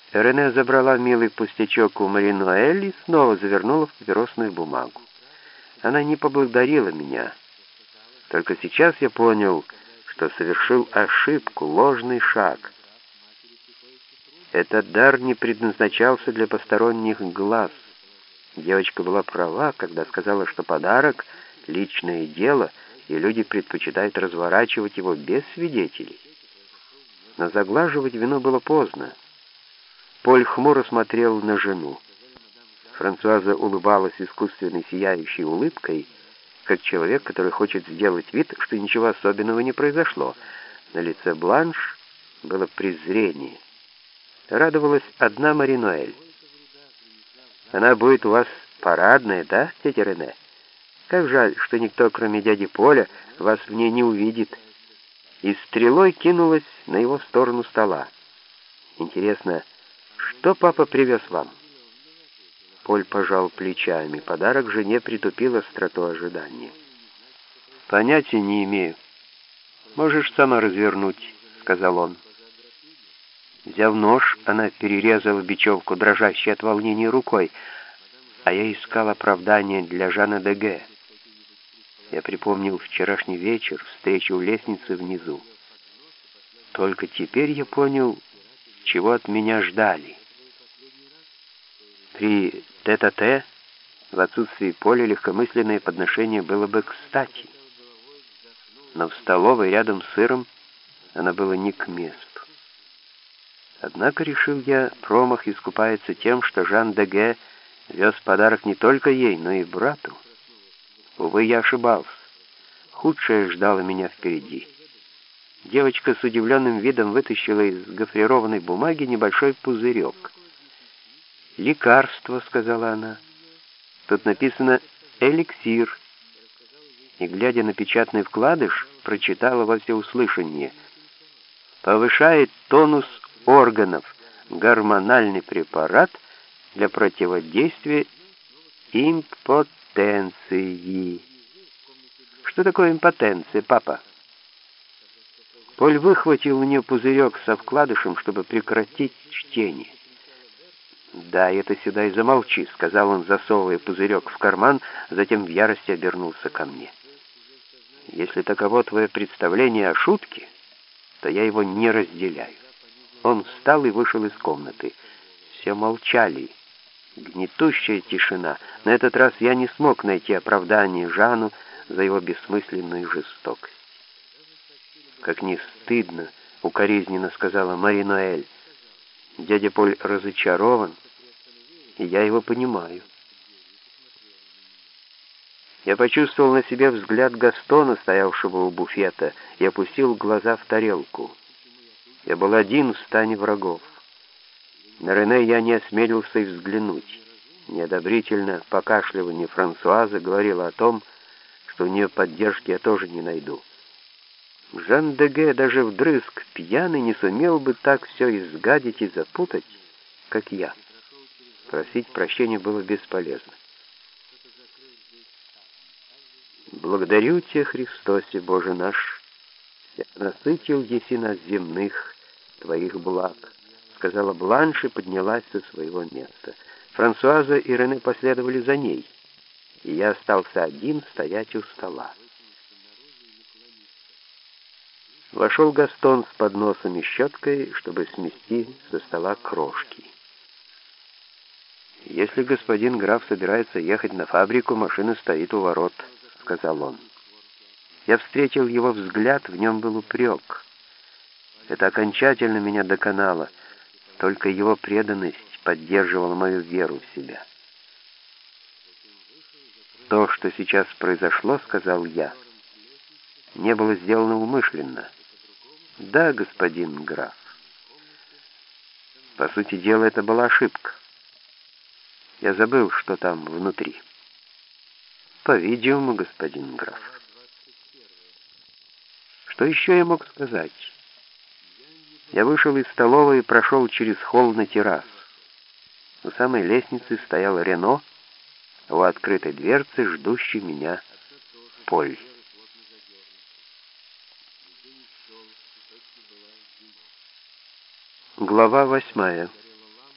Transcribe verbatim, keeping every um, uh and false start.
Рене забрала милый пустячок у Мари-Ноэль и снова завернула в папиросную бумагу. Она не поблагодарила меня. Только сейчас я понял, что совершил ошибку, ложный шаг. Этот дар не предназначался для посторонних глаз. Девочка была права, когда сказала, что подарок — личное дело, и люди предпочитают разворачивать его без свидетелей. Но заглаживать вину было поздно. Поль хмуро смотрел на жену. Франсуаза улыбалась искусственной сияющей улыбкой, как человек, который хочет сделать вид, что ничего особенного не произошло. На лице Бланш было презрение. Радовалась одна Мари-Ноэль. «Она будет у вас парадная, да, тетя Рене? Как жаль, что никто, кроме дяди Поля, вас в ней не увидит». И стрелой кинулась на его сторону стола. «Интересно, что папа привез вам?» Поль пожал плечами. Подарок жене притупил остроту ожидания. «Понятия не имею. Можешь сама развернуть», — сказал он. Взяв нож, она перерезала бечевку, дрожащей от волнения рукой, а я искал оправдание для Жана Деге. Я припомнил вчерашний вечер, встречу у лестницы внизу. Только теперь я понял, чего от меня ждали. При тет-а-тет в отсутствии Поля легкомысленное подношение было бы кстати. Но в столовой рядом с сыром оно было не к месту. Однако, решил я, промах искупается тем, что Жан Деге вез подарок не только ей, но и брату. Увы, я ошибался. Худшее ждало меня впереди. Девочка с удивленным видом вытащила из гофрированной бумаги небольшой пузырек. «Лекарство», — сказала она. «Тут написано «эликсир». И, глядя на печатный вкладыш, прочитала во всеуслышание: «Повышает тонус органов, гормональный препарат для противодействия импотенции». «Что такое импотенция, папа?» Поль выхватил у нее пузырек со вкладышем, чтобы прекратить чтение. «Дай это сюда и замолчи», — сказал он, засовывая пузырек в карман, затем в ярости обернулся ко мне. «Если таково твое представление о шутке, то я его не разделяю». Он встал и вышел из комнаты. Все молчали. Гнетущая тишина. На этот раз я не смог найти оправдание Жану за его бессмысленную жестокость. «Как не стыдно», — укоризненно сказала Мари-Ноэль. «Дядя Поль разочарован, и я его понимаю». Я почувствовал на себе взгляд Гастона, стоявшего у буфета, и опустил глаза в тарелку. Я был один в стане врагов. На Рене я не осмелился и взглянуть. Неодобрительно покашливание Франсуазы говорило о том, что у нее поддержки я тоже не найду. Жан Деге даже вдрызг пьяный не сумел бы так все изгадить и запутать, как я. Просить прощения было бесполезно. «Благодарю Тебя, Христосе, Боже наш, я насытил еси нас земных Твоих благ», — сказала Бланш и поднялась со своего места. Франсуаза и Рене последовали за ней, и я остался один стоять у стола. Вошел Гастон с подносом и щеткой, чтобы смести со стола крошки. «Если господин граф собирается ехать на фабрику, машина стоит у ворот», — сказал он. Я встретил его взгляд, в нем был упрек. Это окончательно меня доконало. Только его преданность поддерживала мою веру в себя. «То, что сейчас произошло, — сказал я, — не было сделано умышленно». «Да, господин граф. По сути дела, это была ошибка. Я забыл, что там внутри». «По-видимому, господин граф». Что еще я мог сказать? Я вышел из столовой и прошел через холл на террасу. У самой лестницы стоял Рено, а у открытой дверцы ждущий меня Поль. Глава восьмая.